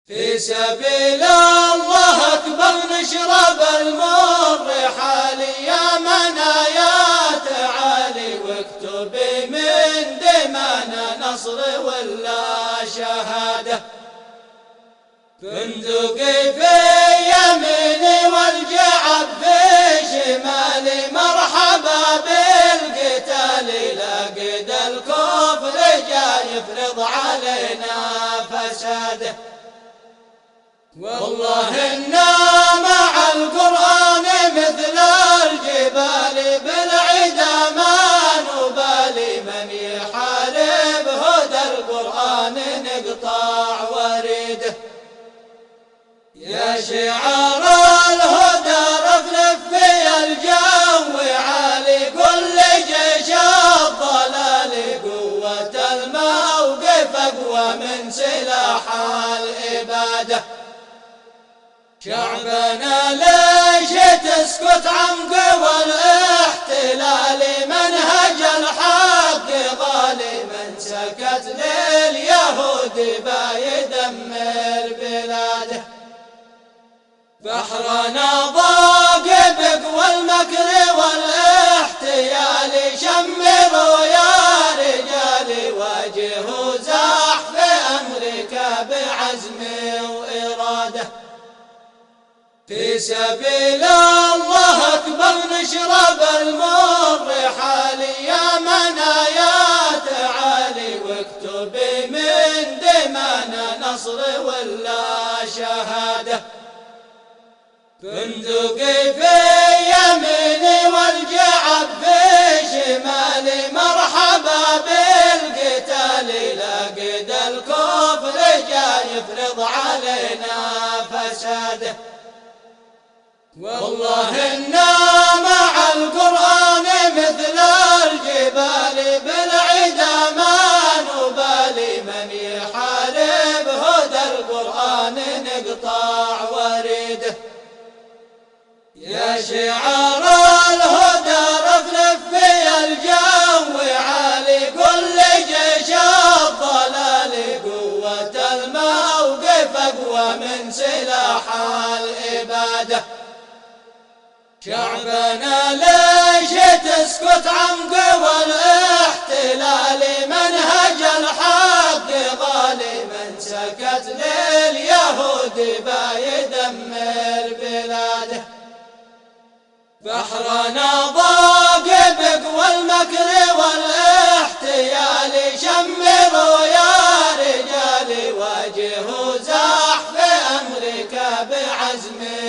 في سبيل الله أكبر نشرب المر حالي يا منايا تعالي واكتبي من دمانا نصر ولا شهادة. فندقي في يميني والجعب في شمالي مرحبا بالقتال لقد الكفر جاي يفرض علينا فساده. والله إنا مع القرآن مثل الجبال بالعدا ما نبالي من يحارب هدى القرآن نقطع وريده. يا شعار الهدى رفرف في الجو عالي قل لجيش الضلال قوة الموقف أقوى من سلاح الإبادة. شعبنا ليش تسكت عن قوى الاحتلال منهج الحق ظالما سكت لليهود بايدمر بلاده. بحرنا ضاق بقوى المكر والاحتيال شمروا يا رجال واجهوا زحف أمريكا بعزم وإرادة. في سبيل الله أكبر نشرب المر حالي يا منايا تعالي واكتبي من دمانا نصر ولا شهادة. فندقي في يميني والجعب في شمالي مرحبا بالقتال لقد الكفر جاي يفرض علينا فساده. والله إنا مع القرآن مثل الجبال بالعدا ما نبالي من يحارب هدى القرآن نقطع وريده. يا شعار الهدى رفرف في الجو عالي قل لجيش الضلال قوة الموقف أقوى من سلاح الإبادة. شعبنا ليش تسكت عن قوى الاحتلال منهج الحق ظالما سكت لليهود بايدمر بلاده. بحرنا ضاق بقوى المكر والاحتيال شمروا يا رجال واجهوا زحف أمريكا بعزم